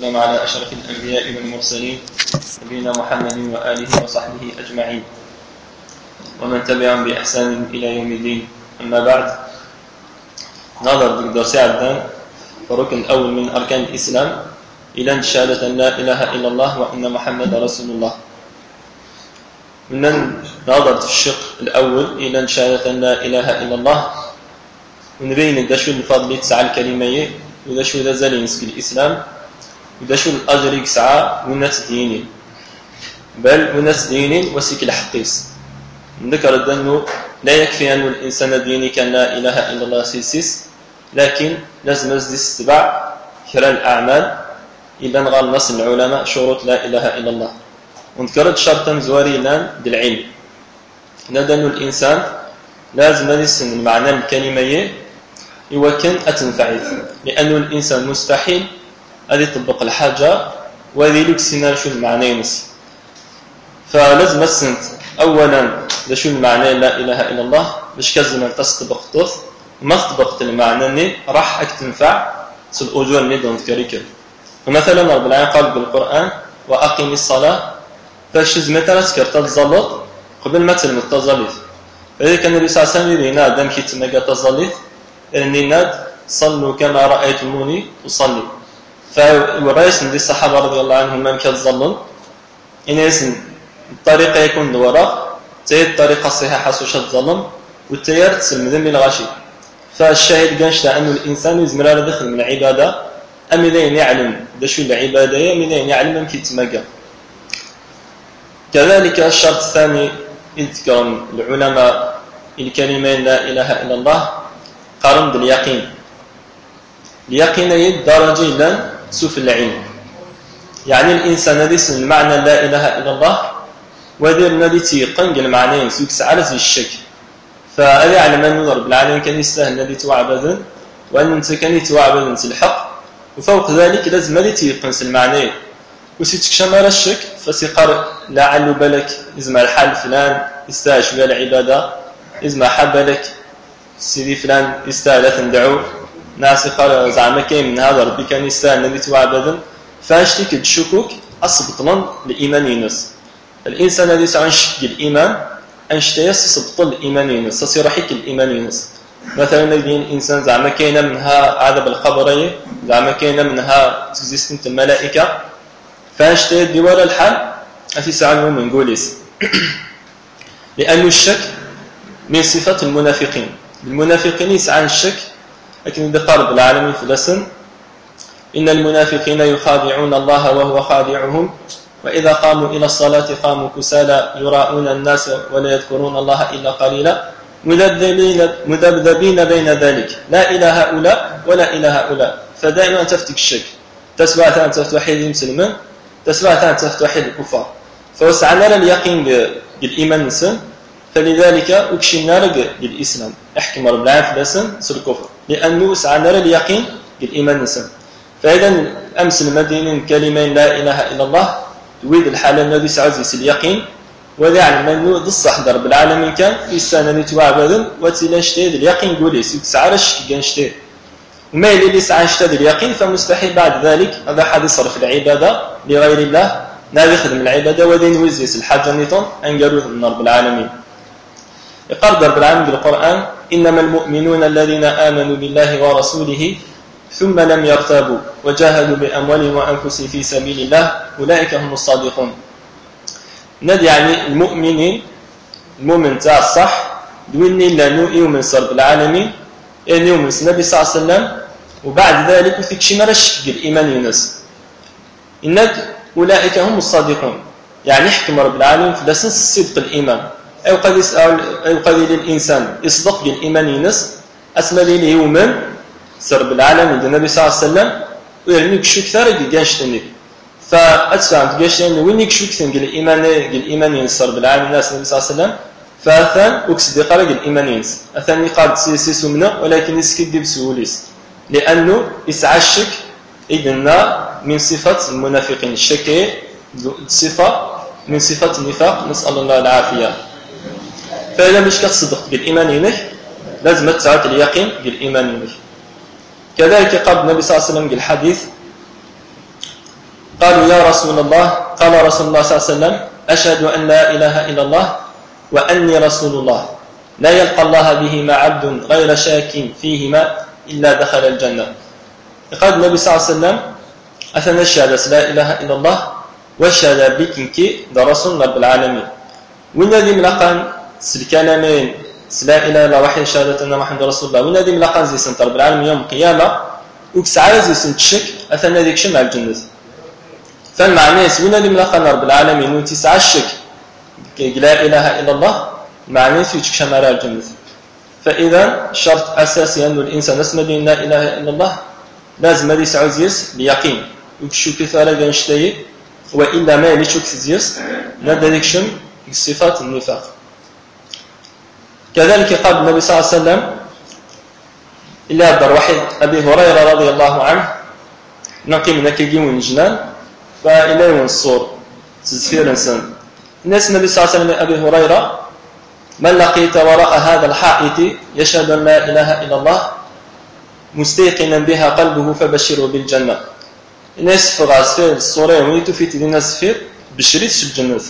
والسلام على أشرف الأنبياء والمرسلين نبينا محمد وآله وصحبه أجمعين ومن تبعهم بإحسان إلى يوم الدين. أما بعد، نظر بالدرس عدنا الركن الأول من أركان الإسلام إلى شهادة أن لا إله إلا الله وأن محمد رسول الله. من نظر في الشق الأول إلى شهادة أن لا إله إلا الله ونبين دشو الفضل تسعى الكلمة ودشو ذا زالينس في الإسلام ودشو الأجر يسعى وناس دينين بل وناس دينين وسيك الحقيس. نذكر أنه لا يكفي أن الإنسان ديني كان لا إله إلا الله سيسيس، لكن لازم يتبع خلال الأعمال إلا نغال نص العلماء شروط لا إله إلا الله. ونذكرت شرطا زواري لان بالعلم ندن الإنسان لازم يسن المعنى الكلمة يوكن أتنفعل، لأن الإنسان مستحيل أن يطبق الحاجة وذي لك سنة شو المعنى ينس. فلازم السنت أولا شو المعنى لا إله إلا الله باش كزم أن تستبق طف وما استبقت المعنى أني راح أكتنفع سل أجور ندون ذكريك. فمثلا رب العالمين قال بالقرآن وأقم الصلاة فاش زمتها سكرت تزلط قبل ما تلم التزلط. فإذا كان النبي صلى الله عليه وسلم ينادى دام كي تمجى تزلط أني ناد صلوا كما رأيتموني أصلي. فالرئيس من الصحابة رضي الله عنهم من كتظلون إن اسم الطريقة يكون الوراء تي الطريقة الصحيحة سوش الظلم والتيار تسلم ذنب الغشي. فالشاهد قنشت أن الإنسان يزمر على دخل من العبادة أمدين يعلم دشو العبادة أمدين يعلم من كي تمجى. كذلك الشرط الثاني يذكر العلماء الكلمين لا إله إلا الله قارن باليقين. اليقين درجة إلى سوف العلم، يعني الإنسان الذي المعنى لا إله إلا الله وذي الذي تيقن المعنى يسوك سعرز الشك. فأذي على من نظر بالعالم كان يستاهل الذي توعبذ وأن أنت كان يتوعبذ الحق، وفوق ذلك لازم الذي تيقن المعنى وسيتكشمر الشك فسيقر لعل بالك إزما الحال فلان يستاهل شوية العبادة، إزما حب لك سيدي فلان يستاهل تندعو ناس قال زعما كاين من هذا ربي كان يستاهل الذي توعبذ. فاشتك الشكوك أصبطلا لإيمان ينس. الإنسان الذي سعنشك الإيمان أنشتي يسبط الإيمان ينس تصير حك الإيمان ينس. مثلا الذين إنسان زعما كاين منها عذاب القبرية، زعما كاين منها تزيستنت الملائكة، فاشتي دوار الحال أتي سعنه من قوليس. لأن الشك من صفات المنافقين. المنافقين يسعى الشك، لكن إذا قال العالمين في لسن إن المنافقين يخادعون الله وهو خادعهم وإذا قاموا إلى الصلاة قاموا كسالى يراءون الناس ولا يذكرون الله إلا قليلا مذبذبين بين ذلك لا إلى هؤلاء ولا إلى هؤلاء. فدائما تفتك الشك، تسمع أن تفتوحيد المسلمين، تسمع أن تفتوحيد الكفار. فوسعنا اليقين بالإيمان نسن، فلذلك أكشنا بالإسلام احكم رب العالمين في لسن سر الكفر، لأنه وسعنا اليقين بالإيمان نسن. فإذا أمس المدينين كلمين لا إله إلا الله تويد الحالة الذي سعزيس اليقين وذي علم أنه ضصح رب العالمين كان يستانا نتوعبذن وتلاشتيد اليقين قولي سعرش كنشتيد وما يلي سعشتيد اليقين فمستحيل بعد ذلك هذا حد يصرف العبادة لغير الله نادي يخدم العبادة وذي نوزيس الحاجة نيطن أنقلوه من رب العالمين. يقال رب العالمين بالقرآن إنما المؤمنون الذين آمنوا بالله ورسوله ثم لم يرتابوا وجاهدوا بأموالهم وأنفسهم في سبيل الله أولئك هم الصادقون. ندي يعني المؤمنين المؤمن تاع الصح دويني لانه يؤمن رب العالمين يعني يؤمن النبي صلى الله عليه وسلم وبعد ذلك فيكشي مرش الإيمان ينس. إنك أولئك هم الصادقون، يعني يحكم رب العالمين في لسنس صدق الإيمان. أو قد للإنسان يصدق بالإيمان ينس أسمى لي يؤمن رب العالمين النبي صلى الله عليه وسلم ويرنيك شو كثر يجانشتني. فأتفهم تجاشتني وينك شو كثر الإيمان ينس رب العالمين الناس النبي صلى الله عليه وسلم. فأثان أكسد قرق الإيمان ينس أثاني قاد سيسيس منه ولكن يسكت بسهوليس، لأنه يسعى الشك إذن من صفة المنافقين. الشك صفة من صفة النفاق، نسأل الله العافية. فإذا مش كتصدق بالإيمان ينه لازم تسعى اليقين بالإيمان ينه. كذلك قال النبي صلى الله عليه وسلم بالحديث قالوا يا رسول الله. قال رسول الله صلى الله عليه وسلم أشهد أن لا إله إلا الله وأني رسول الله لا يلقى الله بهما عبد غير شاك فيهما إلا دخل الجنة. قال النبي صلى الله عليه وسلم أثنى الشهادة لا إله إلا الله والشهادة بكنكي دا رسول رب العالمين وين هذه ملقان الكلامين لا إله إلا وحي شهادة أن محمد رسول الله وين هذه ملقان زي سنت رب العالمين يوم القيامة وكسعى زي سنت الشك أثنى ذيك شمع الجنة فالمعنى وين هذه ملقان رب العالمين وانت سعى الشك لا إله إلا الله معنى في شمال الجنة. فإذا شرط أساسي أن الإنسان اسمه لا إله إلا الله لازم هذه سعوزيس بيقين وكشو كثارة جنشتي وإلا ما يليشو كثيرس لا ذلك شم صفات النفاق. كذلك قال النبي صلى الله عليه وسلم إلا أبدر واحد أبي هريرة رضي الله عنه نقي من كيجي من الجنان فإلى الصور تزفير إنسان الناس النبي صلى الله عليه وسلم أبي هريرة من لقيت وراء هذا الحائط يشهد أن لا إله إلا الله مستيقنا بها قلبه فبشره بالجنة. الناس في غاسفير الصورة ويتو في تدين الزفير بشريت في الجنة.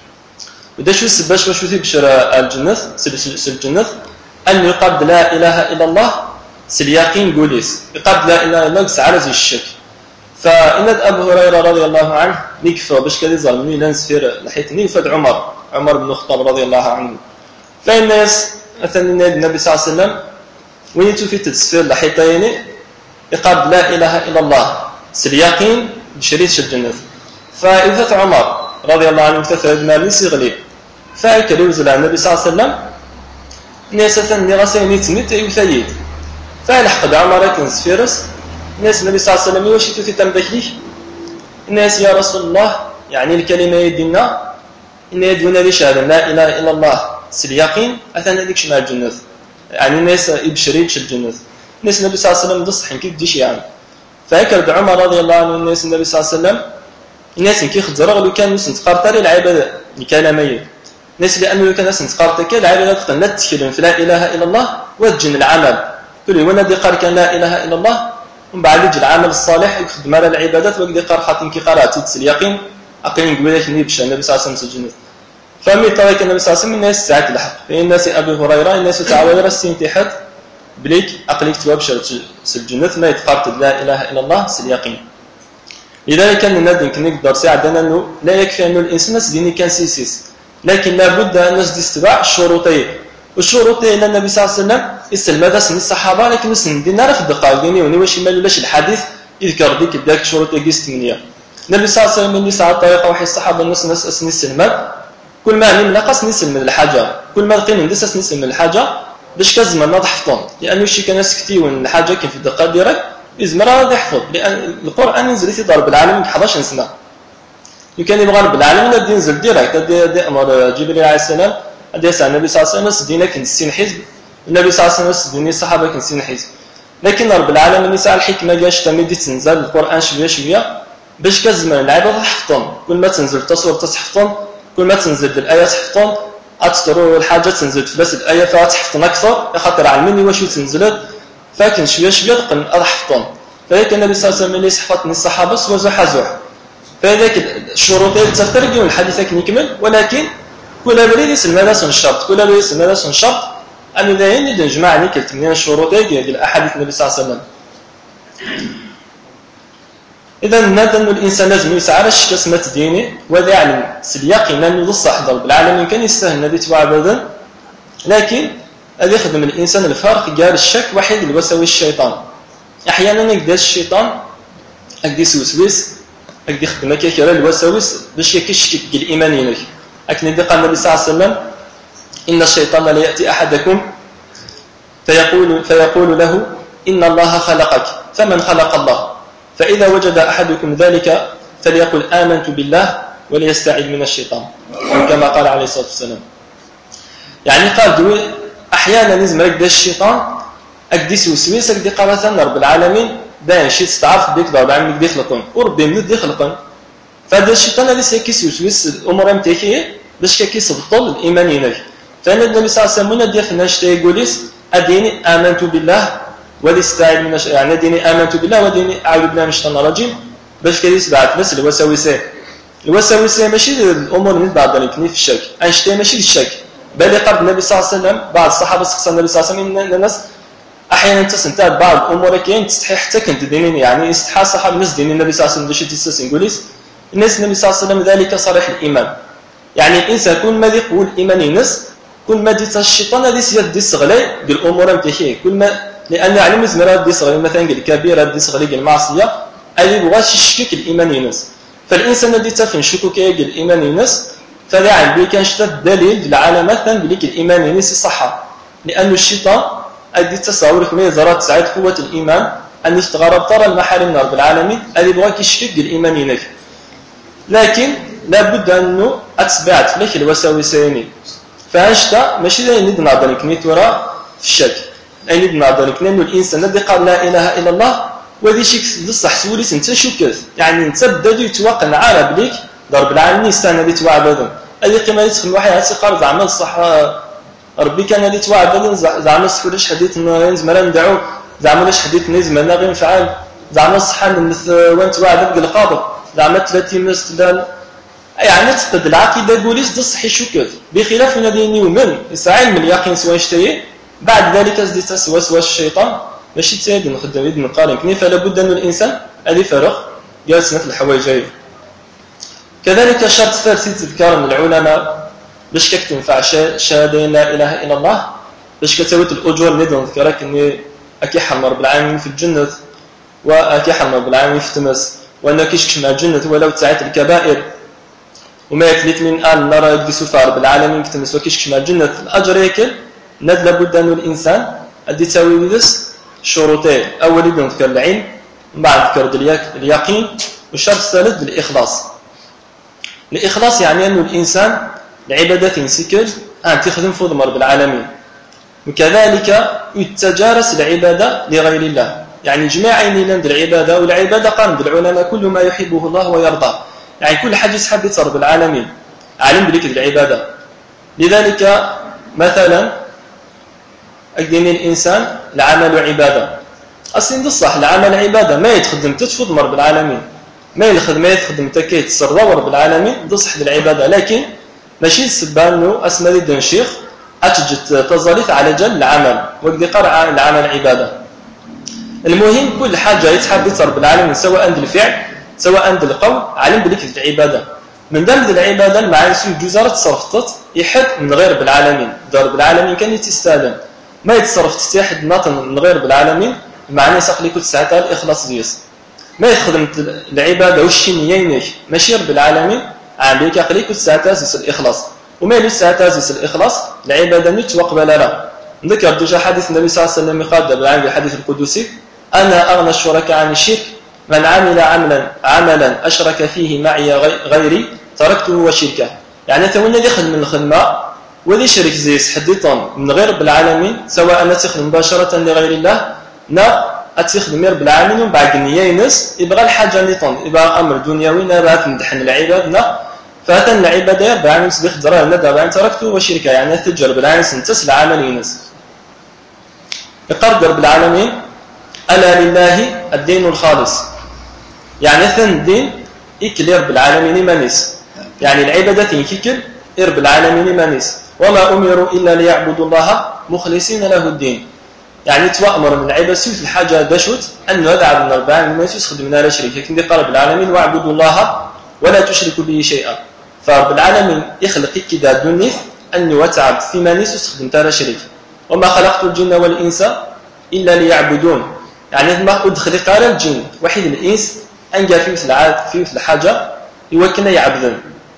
وده شو السباش وشو في بشر الجنة الجنة أن يقابل لا إله إلا الله سلياقين قوليس يقابل لا إله إلا الله سعر زي الشك. فإن أبو هريرة رضي الله عنه نكفى باش كذا ظلمني لنسفير لحيتني فد عمر بن الخطاب رضي الله عنه. فالناس مثلا النبي صلى الله عليه وسلم وين في تسفير لحيتين يقابل لا إله إلا الله سلياقين بشريط الجنة. فإذا عمر رضي الله عنه تثرد ما من سيغلي فأكل يوزل على النبي صلى الله عليه وسلم الناس ثاني غسيني تمت يثيد فالحق عمر كنسفيرس الناس النبي صلى الله عليه وسلم يوشي في تمدكليه الناس يا رسول الله يعني الكلمة يدينا إن يدونا لشهادة لا إله إلا الله سلياقين أثنى ذيك شمال الجنة يعني الناس يبشريتش الجنة الناس النبي صلى الله عليه وسلم ضصحين كيف ديش يعني فأكل عمر رضي الله عنه الناس النبي صلى الله عليه وسلم الناس كي خزروا لو كان ناس نتقارطر العبادة الكلامية الناس لأنه لو كان ناس نتقارطر كل العبادة لا تتكلم في لا إله إلا الله وتجن العمل كل وانا دي قال كان لا إله إلا الله ومن بعد يجي العمل الصالح يخدم على العبادات ويقدر قال خاطر كي قرأت اليقين أقين قبل لك نبش النبي صلى الله عليه وسلم الجنة فمي طريق النبي صلى الله عليه وسلم الناس ساعات الحق في الناس أبي هريرة الناس تعاوير السنتحت بليك أقليك توابشر الجنة ما يتقارط لا إله إلا الله اليقين. لذلك كان الندم كان نقدر ساعدنا أنه لا يكفي أنه الإنسان ديني كان سيسيس لكن لابد أن نستبع الشروطين والشروطين إلى النبي صلى الله عليه وسلم يسلم هذا سن الصحابة لكن سن دينا في الدقائق ديني ونواش ما لولاش الحديث يذكر ذيك ذاك شروط يجيس تمنية النبي صلى الله عليه وسلم اللي ساعة طريقة وحي الصحابة الناس أسن السلمات كل ما نقص نسلم من الحاجة كل ما لقينا ندس نسلم من الحاجة باش كزمان نضحفطون لأنه شي كان ناس كتير الحاجة كيف في الدقائق ديرك يزمر هذا يحفظ لأن القرآن ينزل في ضرب العالمين 11 سنة يمكن يبغى رب العالمين يبدا ينزل ديريكت يبدا أمر جبريل عليه السلام يبدا يسأل النبي صلى الله عليه وسلم سدينا كنسين حزب النبي صلى الله عليه وسلم سديني الصحابة كنسين حزب لكن رب العالمين يسأل الحكمة جاش تمدي تنزل القرآن شوية شوية باش كزمان العباد تحفظون كل ما تنزل تصور تحفظون كل ما تنزل الآية تحفظون أتستروا الحاجة تنزل في بس الآية فتحفظون أكثر خاطر علمني واش تنزلت فكن شوية شوية تقن أضحفظون فذلك النبي صلى الله عليه وسلم اللي صحفتني الصحابة سوى حزوح فذلك الشروط تفترق والحديث نكمل ولكن كل بريد يسمى هذا شرط كل بريد يسمى هذا شرط أن لا ينجد نجمع نكلت من الشروط ديال الأحاديث النبي صلى الله عليه وسلم. إذا نادى أن الإنسان لازم يسعى على كسمة دينه وذا يعلم سلياقين أنه الصح ضرب العالمين كان يستاهل النبي تبع أبدا لكن هذا يخدم الإنسان الفرق قال الشك وحيد الوسوي الشيطان أحيانا يقدر الشيطان أقدر يوسوس أقدر يخدم كثيرا الوساوس باش يكشك الإيمان لك لكن قال النبي صلى الله عليه وسلم إن الشيطان لا يأتي أحدكم فيقول له إن الله خلقك فمن خلق الله فإذا وجد أحدكم ذلك فليقل آمنت بالله وليستعذ من الشيطان كما قال عليه الصلاة والسلام. يعني قال أحيانا نزم ركد الشيطان أقدر يوسوس أقدر قال رب العالمين باين شيء تستعرف بك ضرب العالمين يقدر يخلقون وربي من يقدر يخلقون فهذا الشيطان الذي سيكيس يوسوس الأمور متاكية باش كيس الطول الإيمان ينك فأنا النبي صلى الله عليه وسلم ندير في الناس يقوليس أديني آمنت بالله وليستعذ من يعني أديني آمنت بالله وديني أعوذ بالله من الشيطان الرجيم باش كيتبعث بس الوساوس ماشي الامور اللي بعض في الشك انشتي ماشي الشك بل قرب النبي صلى الله عليه وسلم بعض الصحابه سقسوا النبي صلى الله عليه وسلم ان الناس احيانا تستنتج بعض الامور كاين تستحي حتى كنت دينين يعني استحى الصحابه الناس دين النبي صلى الله عليه وسلم باش تستسن نقوليس الناس النبي صلى الله عليه وسلم ذلك صريح الايمان يعني الانسان كل ما يقول الايمان ينس كل ما ديت الشيطان هذه سياد دي صغلي ديال الامور نتاعي كل ما لان علم زمرا دي صغلي مثلا قال الكبيره دي صغلي ديال المعصيه اللي بغاش يشكك الايمان ينس فالانسان الذي تفهم شكوك يقول الايمان ينس فلا عندي كان شتا الدليل العلامات بلي الايمان ينس صحه لان الشيطان ادي تصور كما يزرات سعيد قوه الايمان ان يستغرب ترى المحارم رب العالمين اللي بغاك يشكك الايمان ينس لكن لابد انه اتبعت لك الوساوسين فاشتا ماشي زي ند نعضلك نيتورا في الشك اي ند نعضلك لانه الانسان الذي قال لا اله الا الله وهذه شيء بصح سوليس انت شكت يعني انت بدا يتوقع على بليك ضرب العالمين استنى اللي توعبدهم هذه قيمه يدخل واحد هاتي قال زعما الصح ربي كان اللي توعبدهم زعما سولش حديث زعما ندعو زعما لاش حديث زعما غير نفعل زعما الصح وين توعبد القابض زعما 30 مثلا يعني تفقد العقيده بوليس تصحي شكت بخلاف من الذين يؤمن يسعى من اليقين سواء اشتهي بعد ذلك ازدت وسواس الشيطان ماشي تساعد نخدم يد نقارن كني فلا بد ان الانسان هذه فرق جالس في الحوايج جاي كذلك شرط فارسي تذكار من العلماء باش كتنفع شهاده لا اله الا الله باش كتسويت الاجور اللي نذكرك اني اكي حرم رب العالمين في الجنه واكي حرم رب العالمين في تمس وانك كيشكش مع الجنه ولو تسعت الكبائر وما يثلث من آل نرى يجلس رب العالمين كتمس وكيشكش مع الجنه الاجر ياكل ند لابد ان الانسان ادي تساوي ودس شروطين أول نذكر العلم بعد ذكر اليقين والشرط الثالث الإخلاص يعني أن الإنسان العبادة ينسكر أن تخدم فضل رب العالمين وكذلك يتجارس العبادة لغير الله يعني جميع عيني لند العبادة والعبادة قام بالعلماء كل ما يحبه الله ويرضاه يعني كل حاجة تحب رب العالمين علم بلك العبادة لذلك مثلا أجدين الإنسان العمل عبادة أصلا الصح العمل عبادة ما يتخدم تتفض رب العالمين ما يتخدم تكيت سرور رب العالمين تصح بالعبادة لكن ماشي السبانو أسمى لدن شيخ أتجد تظلت على جل العمل وقد قرع العمل عبادة المهم كل حاجة يتحدث رب العالمين سواء عند الفعل سواء عند القول علم بلك العبادة من دم العبادة المعاني جزارة صرفتت يحد من غير بالعالمين رب العالمين كان يتستاذن ما يتصرف تستيحد ناطن من غير بالعالمين معنى ساق لي كل ساعتها الإخلاص ديس ما يخدم العبادة والشنيينك ماشي رب العالمين عاملك يقلي كل ساعتها زيس الإخلاص وما يلي ساعتها زيس الإخلاص العبادة نتوقبل لا نذكر دوجا حديث النبي صلى الله عليه وسلم قال بالعام الحديث القدسي أنا أغنى الشركاء عن الشرك من عمل عملا أشرك فيه معي غيري تركته وشركه يعني تونا يخدم من الخدمة ولي شرك زيس حديثا من غير رب العالمين سواء أن تخدم مباشرة لغير الله نا أتخدم رب العالمين وبعد النية ينس يبغى الحاجة نيطون يبغى أمر دنيوي نبات ندحن العباد نا فأتن العبادة رب العالمين سبيخ دراه ندى بعين تركته وشركة يعني تجرب العالمين سنتس العمل ينس يقرب رب العالمين ألا لله الدين الخالص يعني ثن الدين إكل رب العالمين مانيس يعني العبادة ينككل رب العالمين مانيس وما أمروا إلا ليعبدوا الله مخلصين له الدين يعني توأمر من العبادة سوت الحاجة دشوت أنه يدعى من الأربعين ما يسخد من لا شريك لكن قال رب العالمين واعبدوا الله ولا تشركوا به شيئا فرب العالمين يخلق كده الدنيا أنه يتعب في مانيس يسخد من لا شريك وما خلقت الجن والإنس إلا ليعبدون يعني ما أدخل قال الجن وحيد الإنس أنجا في مثل الحاجة يوكلنا يعبدون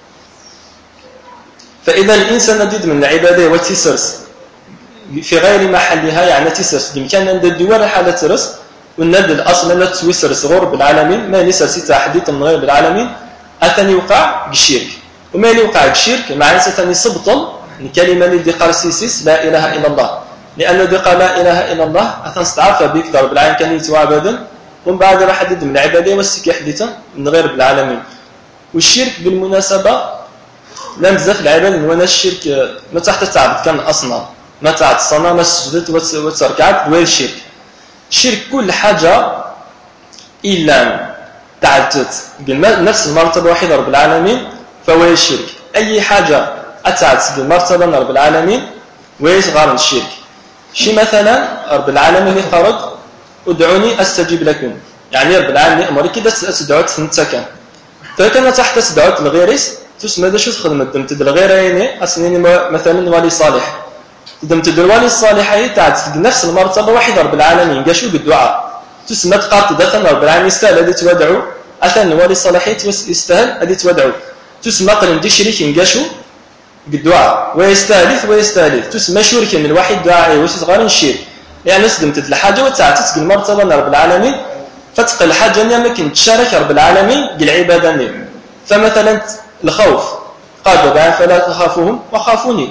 فإذا الإنسان نديد من العبادة وتسرس في غير محلها يعني تسرس بإمكان أن الدول حالة ترس والند الأصل لا تسرس غور بالعالمين ما نسرس تحديث من غير بالعالمين أثني يوقع بالشرك وما يوقع بالشرك معنى ستني سبطل الكلمة اللي قال سيسيس لا إله إلا الله لأن الذي قال لا إله إلا الله أثنى استعرف بك رب العالمين كان يتوى أبدا ومن بعد راح حدد من العبادة والسكي حديثا من غير بالعالمين والشرك بالمناسبة لم تزف العبادة وانا الشرك ما تحت تعبد كان أصنام ما تحت الصنام ما سجدت وتركعت دوير الشرك الشرك كل حاجة إلا تعدت نفس المرتبة واحدة رب العالمين فهو الشرك. أي حاجة أتعت بالمرتبة رب العالمين ويصغر الشرك. شي مثلا رب العالمين يقرض ادعوني أستجيب لكم، يعني رب العالمين أمرك إذا تدعوت ثنتكا فكان تحت تدعوت الغيرس تسمى ذا شو تخدم الدم تد الغيرين أسنين مثلا ولي صالح دم تد الولي الصالح تعت نفس المرتبة واحدة رب العالمين قاشوا بالدعاء تسمى تقاط دثنا رب العالمين يستاهل هذه تودعوا أثن الولي الصالح يستاهل هذه تودعوا تسمى قرن دي شريك قاشوا بالدعاء ويستهلث تسمى شرك من الواحد دعاء وصغار الشرك يعني سدمت الحاجة وتعتت المرتبة رب العالمين فتقل الحاجة أن ممكن تشارك رب العالمين بالعبادة نيم. فمثلا الخوف قال فلا تخافوهم وخافوني،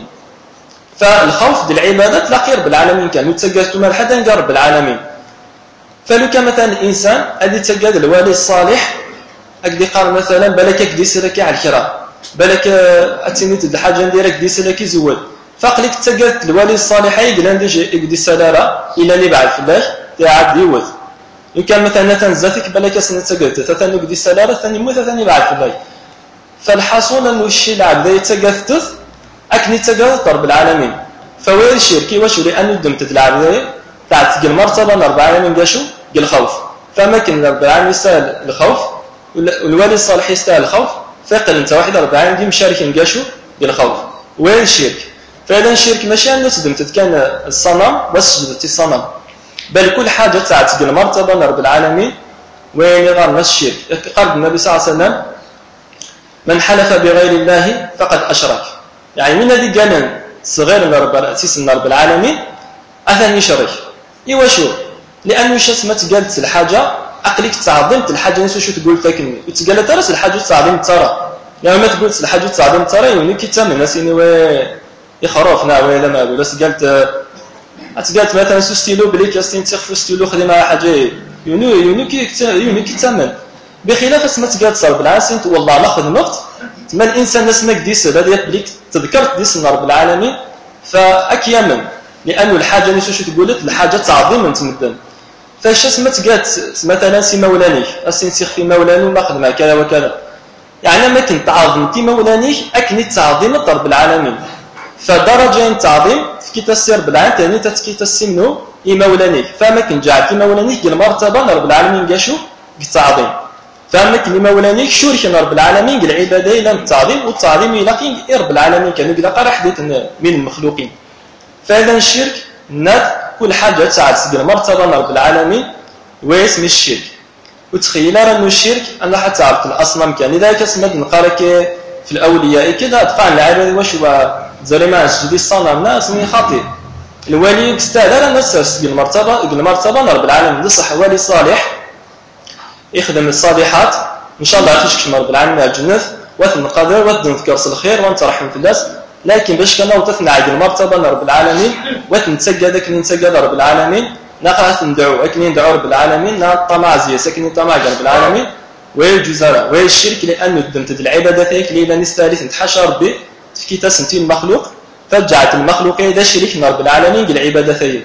فالخوف ديال العبادة تلاقي رب العالمين كان يتسجد ما حدا قال رب العالمين. فلو كان مثلا الإنسان أدي تسجد الوالي الصالح أكدي قال مثلا بالك أكدي سركي على الكرا بالك أتيني تد الحاجة نديرك دي سركي زود فقلك تسجد الوالي الصالح يقول عندي يقدي سلالة إلى اللي بعد فلاش تعاد يوث. إن كان مثلا تنزاتك بالك سنة تسجد ثاني يقدي سلالة ثاني موت ثاني بعد فلاش. فالحصول أنه الشيء العبد يتسجد أكني تسجد رب العالمين فويل الشركي وشو لأن دمت العبد تعت المرتبة رب العالمين قاشو قال خوف فما كان رب العالمين يستاهل الخوف والوالي الصالح يستاهل الخوف فقل انت واحد رب العالمين دي مشارك قاشو قال خوف وين الشرك. فإذا الشرك ماشي أن تدمت كان الصنم بس جدت الصنم بل كل حاجة تعت المرتبة رب العالمين وين غير نفس الشرك. قال النبي صلى الله عليه وسلم من حلف بغير الله فقد أشرك، يعني من الذي قال صغير رب العالمين أثني يشرك إيواشو لأنه شسمت قالت الحاجة أقلك تعظمت الحاجة نسو شو تقول تكني وتقال ترى الحاجة تعظم ترى يعني ما تقول الحاجة تعظم ترى يوني كتام الناس يخرفنا ولا ما بس قالت مثلا ستيلو بليك يستين تخفو ستيلو خدمة حاجة يوني كتامن بخلاف اسمت قالت صار بالعاسين والله لا خدمت ما الإنسان اسمك ديس هذا بليك تذكرت ديس رب العالمين فأكيمن لأنه الحاجة نسو شو تقولت الحاجة تعظيم تمدن فاش اسمت قالت مثلا سي مولانيك اسين سيخفي مولاني وما خدمها كذا وكذا يعني ما كنت تعظمتي مولانيك أكني تعظيم رب العالمين فدرجة تعظيم في كي تسير بالعين تاني تتكي تسمنو مولانيك فما كنت جعلتي مولانيك المرتبة رب العالمين قاشو بالتعظيم فما كنت مولانيك شورك رب العالمين العبادة إلى التعظيم والتعظيم يلاقي رب العالمين كان يقول قرا حديث من المخلوقين. فإذا الشرك نات كل حاجة تعت المرتبة رب العالمين واسم الشرك وتخيل أنه الشرك أنا حتى عرفت الأصنام كان لذلك اسمه نقارك في الأولياء كذا أتقع العبادة وش هو زي ما سجدي الصنم ناس من خاطئ الولي يستاهل الناس المرتبة رب العالمين صح ولي صالح يخدم الصالحات إن شاء الله تشكش رب العالمين الجنة وثن قدر وثن كرس الخير وانت رحم في الناس لكن باش كنا وتثنى على المرتبة رب العالمين وتنتسجد كن نتسجد رب العالمين نقعد ندعو أكن ندعو رب العالمين نطمع زي سكن طمع رب العالمين ويجزرا ويشرك لأنه دمت العبادة ذيك ليلا نستالث نتحشر به في كتاب سنتين المخلوق فجعت المخلوق إذا شرك رب العالمين بالعبادة ذيك.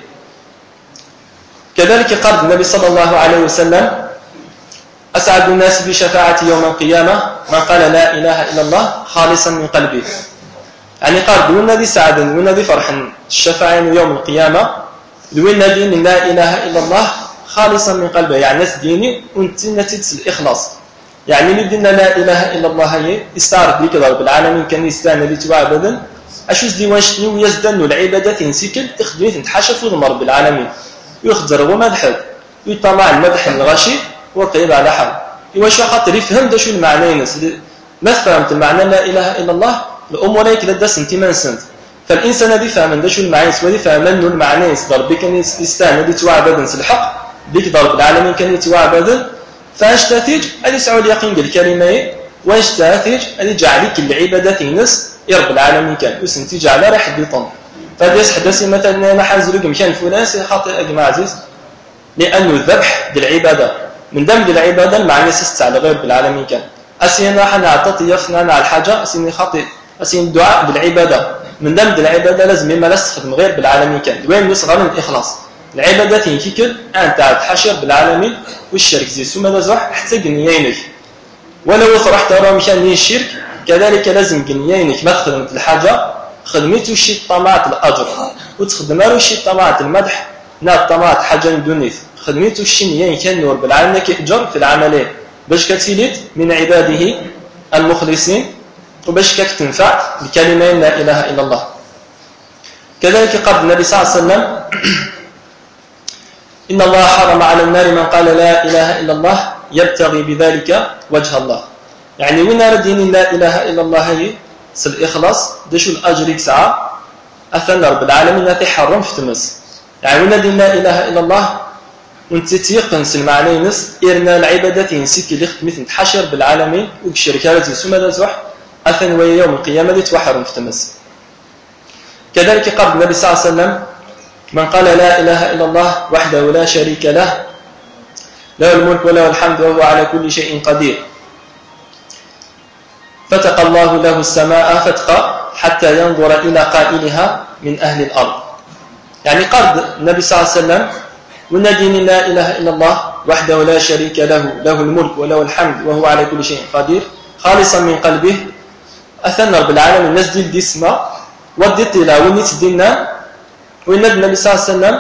كذلك قال النبي صلى الله عليه وسلم أسعد الناس بشفاعة يوم القيامة من قال لا إله إلا الله خالصا من قلبه، يعني قال دون ذي سعد دون ذي فرح الشفاعة يوم القيامة دون ذي من لا إله إلا الله خالصا من قلبه، يعني ناس ديني وانت نتيجة الإخلاص، يعني ندينا لا إله إلا الله هي استعرض لك رب العالمين كان يستعن لتوع أبدا أشوز ديوان شنو يزدن العبادة تنسكل تخدمي تنتحشف ودم رب العالمين يخدر ومدحك يطمع المدح الغشي وقيب على حال يواش خاطر يفهم ده شو المعنى ينس ما فهمت المعنى لا إله إلا الله الأمور هيك لدى سنتيمان سنت فالإنسان هذي فهم ده شو المعنى ودي فهم أنه المعنى يصدر بك أن يستعن لتوع أبدا الحق بك ضرب العالمين كان يتوع أبدا فاش تاتيج هذه سعود اليقين بالكلمة واش تاتيج هذه جعلك العبادة نس رب العالمين كان وسنتي جعل راح بيطن فهذا يحدث مثلا ما حنزلوا مكان فلان خاطئ يا جماعة عزيز لأنه الذبح للعبادة من دم العبادة المعنى يسست على غير بالعالمين كان أسينا حنا عطت يفنا على الحاجة أسيني خاطئ أسين الدعاء بالعبادة من دم العبادة لازم ما نستخدم غير بالعالمين كان وين يصغر من الإخلاص العبادات كيكل أنت تحشر بالعالمين والشرك زي سوما دازوح حتى جنيينك ولو فرح ترى مشان الشرك كذلك لازم جنيينك ما تخدم الحاجة خدمت وشي طماعة الأجر وتخدم وشي طماعة المدح نا طماعة حاجة دونيث خدمت وشي نيين كان نور بالعالم كأجر في العملين باش كتيليت من عباده المخلصين وباش كتنفع بكلمة لا إله إلا الله. كذلك قال النبي صلى الله عليه وسلم إن الله حرم على النار من قال لا إله إلا الله يبتغي بذلك وجه الله. يعني وين ردين لا إله إلا الله هي الإخلاص دشو الأجر يسعى أثنى رب العالمين تحرم في تمس. يعني وين دين لا إله إلا الله وانت تيقن المعنى نس إرنا العبادات ينسيك اللي مثل تحشر بالعالمين والشركات يسمى ذا أثنى ويوم القيامة تحرم في تمس. كذلك قال النبي صلى الله عليه وسلم من قال لا إله إلا الله وحده لا شريك له له الملك وله الحمد وهو على كل شيء قدير فتق الله له السماء فتقى حتى ينظر إلى قائلها من أهل الأرض. يعني قال النبي صلى الله عليه وسلم ونادين لا إله إلا الله وحده لا شريك له له الملك وله الحمد وهو على كل شيء قدير خالصا من قلبه أثنى رب العالمين الناس دي اسمه وديت إلى ونيت دينا ويند النبي صلى الله عليه وسلم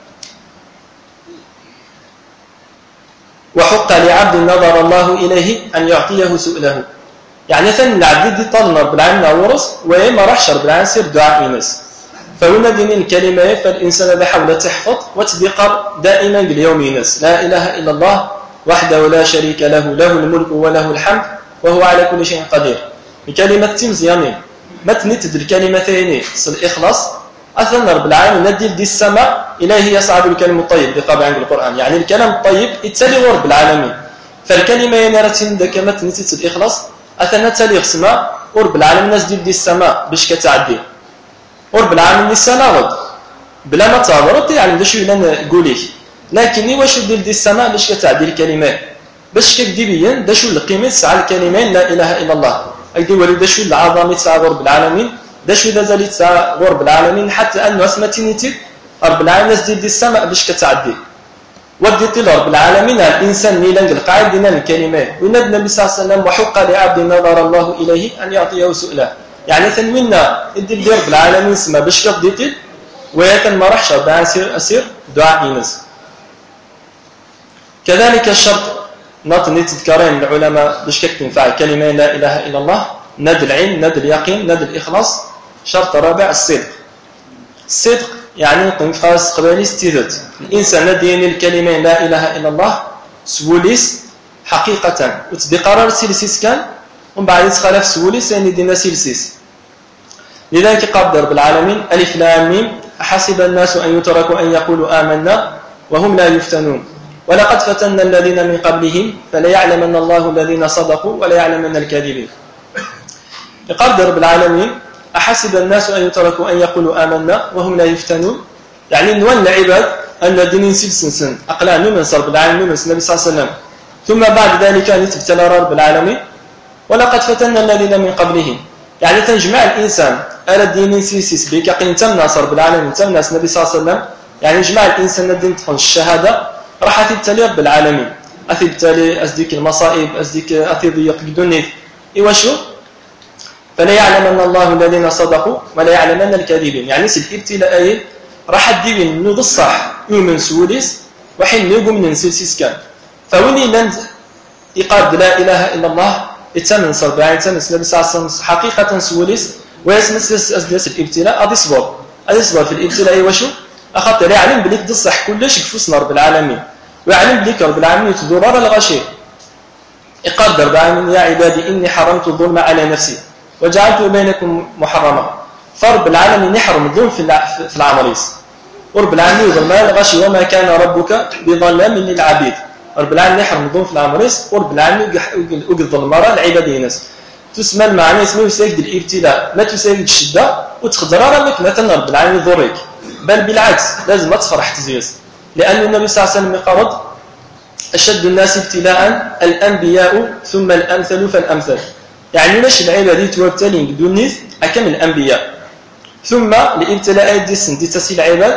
وحق لعبد نظر الله إليه أن يعطيه سؤله. يعني ثاني العبد دي طلنا رب العالمين ورس وما راحش رب العالمين سير دعاء ينس فهنا دين الكلمة فالإنسان بحاول تحفظ وتذكر دائما باليوم ينس لا إله إلا الله وحده لا شريك له له الملك وله الحمد وهو على كل شيء قدير. بكلمة تمزيانين ما تنتد الكلمتين الإخلاص أثنى رب العالمين ندي دي السماء إليه يصعد الكلم الطيب بقابل عند القرآن. يعني الكلام الطيب يتسلي رب العالمين فالكلمة ينرتين كما تنتد الإخلاص أثنى تسلي السماء ورب العالمين نزدي دي السماء باش كتعدي ورب العالمين السماء ود بلا ما تعبرت يعني باش ولا نقوليه لكن واش دير دي السماء باش كتعدي الكلمات باش كديبين داشو القيمة تسعى الكلمين لا إله إلا الله أكدي ولي داشو العظمة تسعى رب العالمين داشو إذا زالت تسعى رب العالمين حتى أنه اسمتينيتي رب العالمين نزدي دي السماء باش كتعدي وديت رب العالمين الإنسان ميلان القاعد دينا الكلمات ويند النبي صلى الله عليه وسلم وحق لعبد نظر الله إليه أن يعطيه سؤله. يعني ثنوينا إدي رب العالمين اسمه باش كديتي ويتن ما راحش أسير دعاء ينس. كذلك الشرط نطني تذكرين العلماء باش تنفع كلمة لا إله إلا الله ند العلم ند اليقين ند الإخلاص. شرط رابع الصدق. الصدق يعني قنقاس قبالي استيدت الإنسان ندين الكلمة لا إله إلا الله سوليس حقيقة وتدي قرار سيلسيس كان ومن بعد يتخالف سوليس يعني دينا سيلسيس. لذلك قال رب العالمين ألف لام ميم أحسب الناس أن يتركوا أن يقولوا آمنا وهم لا يفتنون ولقد فتنا الذين من قبلهم فليعلمن الله الذين صدقوا وليعلمن الكاذبين. قال رب العالمين أحسب الناس أن يتركوا أن يقولوا آمنا وهم لا يفتنون. يعني نوان العباد الذين سلسلسن أقلع من رب العالمين من النبي صلى الله عليه وسلم ثم بعد ذلك نتبتلى رب العالمين ولقد فتنا الذين من قبلهم. يعني تنجمع الإنسان على الدين سيسيس بك قين تمنى رب العالمين تمنى النبي صلى الله عليه وسلم. يعني جمع الإنسان الدين تكون الشهادة راح تبتلي رب العالمين أتبتلي أزديك المصائب أزديك أتضيق بدوني إيوشو فلا يعلمن الله الذين صدقوا ولا يعلمن الكاذبين. يعني سيد ابتلاء راح تدين نوض الصح يومن سوليس وحين نيقوم ننسلسيس كان فوني لن يقاد لا إله إلا الله يتمن صرب يعني يتمن النبي صلى الله عليه وسلم حقيقة سوليس ويسمس أسدس الابتلاء أدي صبر في الابتلاء وشو أخطر يعلم بليك تصح كلش بفصنا رب العالمين ويعلم بليك رب العالمين تضرر الغشي يقدر رب العالمين يا عبادي إني حرمت الظلم على نفسي وجعلت بينكم محرما. فرب العالمين يحرم الظلم في العمريس ورب العالمين ظلم الغشي وما كان ربك بظلام للعبيد. رب العالمين يحرم الظلم في العمريس ورب العالمين وقد ظلم العبادين ناس تسمى المعنى اسمه يساعد الابتلاء ما تساعد الشدة وتخدر ربك مثلا رب العالمين يضرك بل بالعكس لازم ما تفرح تزيز لأن النبي صلى الله عليه وسلم قال أشد الناس ابتلاء الأنبياء ثم الأمثل فالأمثل. يعني لاش العبادة توابتلين بدون أكم الأنبياء ثم الابتلاءات دي تسي العباد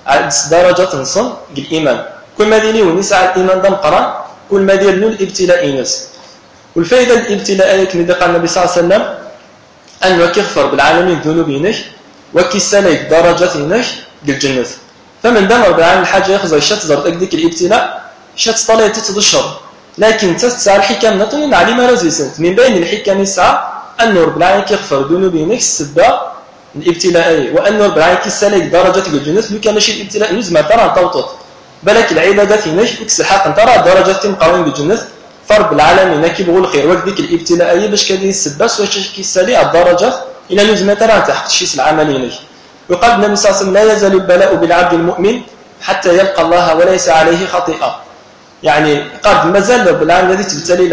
درجة تنصن الإيمان كل ما ديني ونسعى الإيمان دم قران كل ما دير له الابتلاء ينس والفائدة الابتلاء كما قال النبي صلى الله عليه وسلم أن يكفر بالعالمين ذنوب ينش وكسلك درجة ينش للجنة فمن دم ربعان الحاجة يخزر الشت زرد أكدك الابتلاء شت طلع تتضشر لكن تسعى الحكام نطين علي ما رزيسنت من بين الحكام يسعى أن رب العالمين يغفر ذنوب ينش السبا الابتلاء وأن رب العالمين كسلك درجة للجنة لو كان شيء الابتلاء نزم ترى توطط بلك العبادات ينش اكسحاق ترى درجة قوين بالجنة فرب العالمين كيبغوا الخير وكذيك الابتلاء باش كدير السباس واش كيسالي الدرجه الى لزم ترى تحت شي العملين وقال النبي صلى الله عليه وسلم لا يزال البلاء بالعبد المؤمن حتى يلقى الله وليس عليه خطيئه يعني قد مازال بالعالم الذي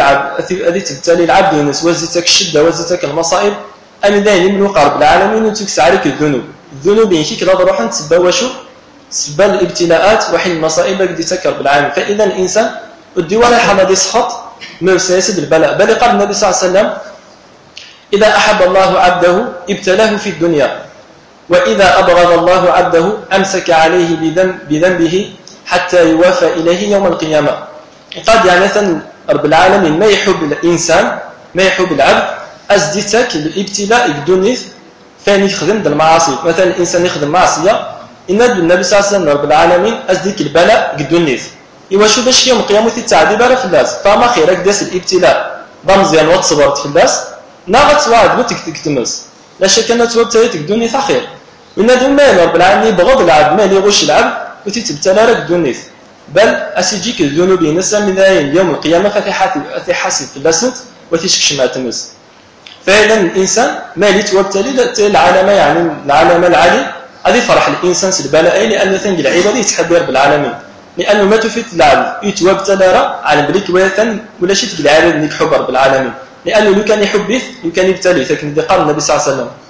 تبتلي العبد ينس وزتك الشده وزتك المصائب ان دايما من قرب العالمين وتكس عليك الذنوب ينشيك لا روح تسبا وشو سبا الابتلاءات وحين المصائب قد تكر بالعالم فاذا الانسان الديوان حمد يسخط من سياسة البلاء بل قال النبي صلى الله عليه وسلم إذا أحب الله عبده ابتلاه في الدنيا وإذا أبغض الله عبده أمسك عليه بذنبه حتى يوافى إليه يوم القيامة قد يعني مثلا رب العالمين ما يحب الإنسان ما يحب العبد أزدتك الابتلاء الدنيا فين يخدم المعاصي مثلا الإنسان يخدم معصية إن النبي صلى الله عليه وسلم رب العالمين أزدك البلاء الدنيا إيوا شو باش يوم القيامة التعذيب على فلاس فما خيرك داس الابتلاء ضمزيان وتصبرت فلاس ناغت واحد تكتمس لا شك أن توبتليت الدنيا خير ونادم مال رب العالمين بغض العبد مال يغش العبد وتتبتلى لك الدنيا بل أسيجيك الذنوب نسى من يوم القيامة في حاسب فلاسنت وتشكش ما تمس فإذا الإنسان مال يتوبتلي العالمة يعني العالمة العالي هذه فرح الإنسان سلبلاء لأن ثنج العباد يتحدى رب العالمين لأنه ما تفيد العبد يتوبتلى على بريك ويثن ولا شيء تقول عارض انك حب رب العالمين لأنه لو كان يحبه لو كان يبتلي لكن قال النبي صلى الله عليه وسلم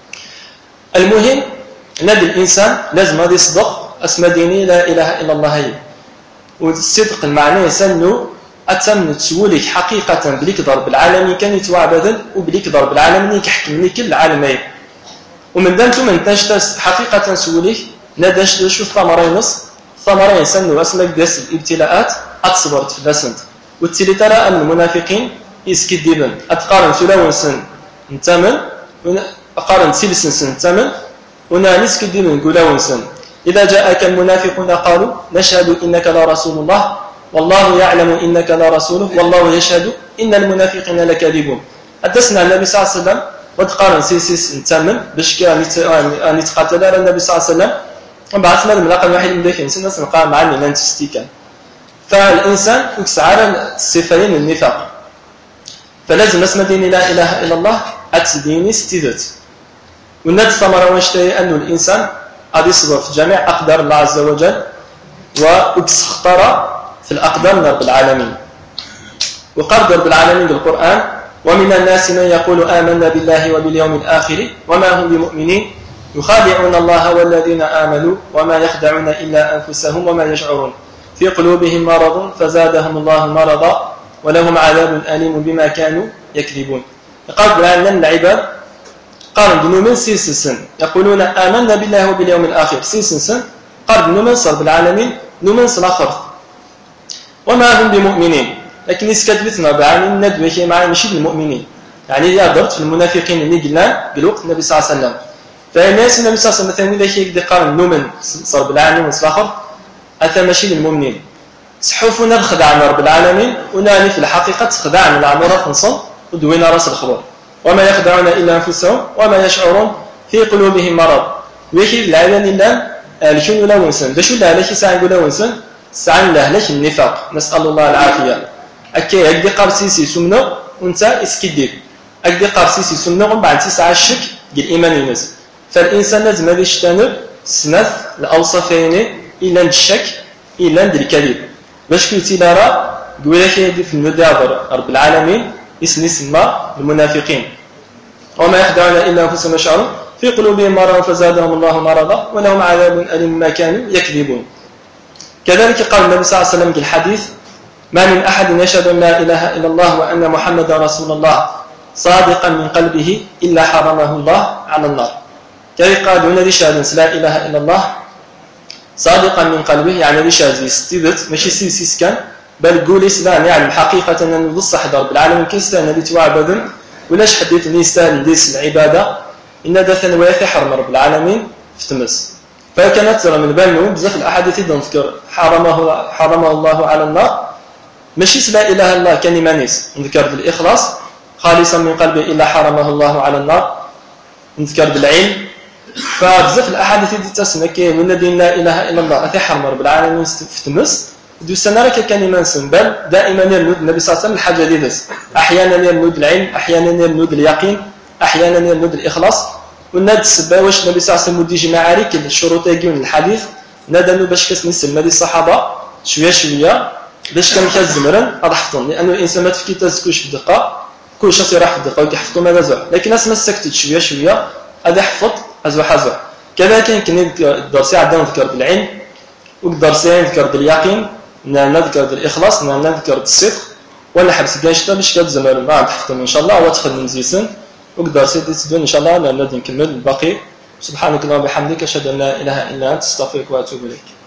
المهم نادي الإنسان لازم هذا يصدق اسم ديني لا إله إلا الله هي والصدق المعنى سنه أتم تسولك حقيقة بليك ضرب العالمين كان يتوعبدا وبليك ضرب العالمين يحكم لك العالمين ومن دامتم من تشتس حقيقة سولك ندش شوف ثمرين نص ثمرة إنسان واسمك داس الابتلاءات أتصبرت في الأسند والتالي ترى أن المنافقين يسكدبن أتقارن سلاوسن نتمن أقارن سلسن نتمن هنا نسكدبن قلاوسن إذا جاءك المنافقون قالوا نشهد إنك لا رسول الله والله يعلم إنك لا رسوله والله يشهد إن المنافقين لكاذبون أدسنا النبي صلى الله عليه وسلم وتقارن سلسس نتمن باش كان يتقاتل على النبي صلى الله عليه وسلم بعثنا الملاقى واحد من ذاك الانسان نلقى مع الناس تستيكان فالانسان يسعى الصفين النفاق فلازم اسم دين لا اله الا الله اتديني استدت والناد ثمره واشتهي انه الانسان قد يصبر في جميع اقدار الله عز وجل واكسختر في الاقدار من رب العالمين وقال رب العالمين بالقران ومن الناس من يقول آمنا بالله وباليوم الآخر وما هم بمؤمنين يخادعون الله والذين آمنوا وما يخدعون إلا أنفسهم وما يشعرون في قلوبهم مرض فزادهم الله مرضا ولهم عذاب أليم بما كانوا يكذبون قال بأن العباد قال بنومن سيسسن يقولون آمنا بالله وباليوم الآخر سيسسن قال بنومن صرب العالمين نومن صلاخر وما هم بمؤمنين لكن يسكتبتنا بعالم ندوه معي مشي المؤمنين يعني يقدرت في المنافقين اللي قلنا بالوقت النبي صلى الله عليه وسلم فالناس النبي صلى الله عليه وسلم مثلا إذا شيء قال نومن صرب العالمين وصلاخر أتى مشي المؤمنين سحوفنا الخدع من رب العالمين ونالي في الحقيقة خدع من العمورة نصل ودوينا راس الخبر وما يخدعون إلا أنفسهم وما يشعرون في قلوبهم مرض ويكي العالم إلا لشنو لا ونسن دشو لا ليش ساعة يقول لا ونسن ساعة لا ليش النفاق نسأل الله العافية أكي أكدي قارسيسي سمنا وانت اسكدير أكدي قارسيسي سمنا ومن بعد تسعة الشك الإيمان ينزل فالإنسان لازم هذا يشتنب سنث الأوصافين إلا الشك إلا الكذب باش كنتي لارا قولا كي في المدابر رب العالمين اسم المنافقين وما يخدعون إلا أنفسهم يشعرون في قلوبهم مرض فزادهم الله مرضا ولهم عذاب أليم ما كانوا يكذبون كذلك قال النبي صلى الله عليه وسلم في الحديث ما من أحد يشهد أن لا إله إلا الله وأن محمدا رسول الله صادقا من قلبه إلا حرمه الله على النار كذلك قال هنا شهادة لا إله إلا الله صادقا من قلبه يعني ليش هذه ستيدت ماشي سيس كان بل قولي سلام يعني حقيقة أن نبص حضر بالعالم كيستان اللي توعبدن ولاش حديث اللي يستاهل نديس العبادة إن دثن وياثي حرم رب العالمين في تمس فكانت ترى من بينه بزاف الأحاديث نذكر حرمه الله على النار ماشي لا إله إلا الله كان يمانيس نذكر بالإخلاص خالصا من قلبه إلا حرمه الله على النار نذكر بالعلم فبزاف الأحاديث اللي تسمى كاين والذين لا إله إلا الله أثي حرم رب العالمين في تمس دو السنة راك كان يمانسن بل دائما يرنود النبي صلى الله عليه وسلم الحاجة ديدس أحيانا يرنود العلم أحيانا يرنود اليقين أحيانا يرنود الإخلاص والناد السبا واش النبي صلى الله عليه وسلم وديجي معارك الشروط يجون الحديث نادنو باش كسنس المدي الصحابة شوية باش كان كازمرن أضحطون لأنه الإنسان ما تفكيتاز كلش بدقة كل شيء راح بدقة ويحفظوا ماذا زوح لكن أسمى سكتت شوية هذا حفظ أزوح كذلك يمكن الدرسي عندنا نذكر بالعلم والدرسين نذكر باليقين نذكر بالإخلاص نذكر بالصدق ولا حبس جاشتا باش كتزمر ما تحفظهم إن شاء الله وتدخل من زيسن والدرسي تسدون إن شاء الله لأن نكمل الباقي سبحانك اللهم وبحمدك أشهد أن لا إله إلا أنت أستغفرك وأتوب إليك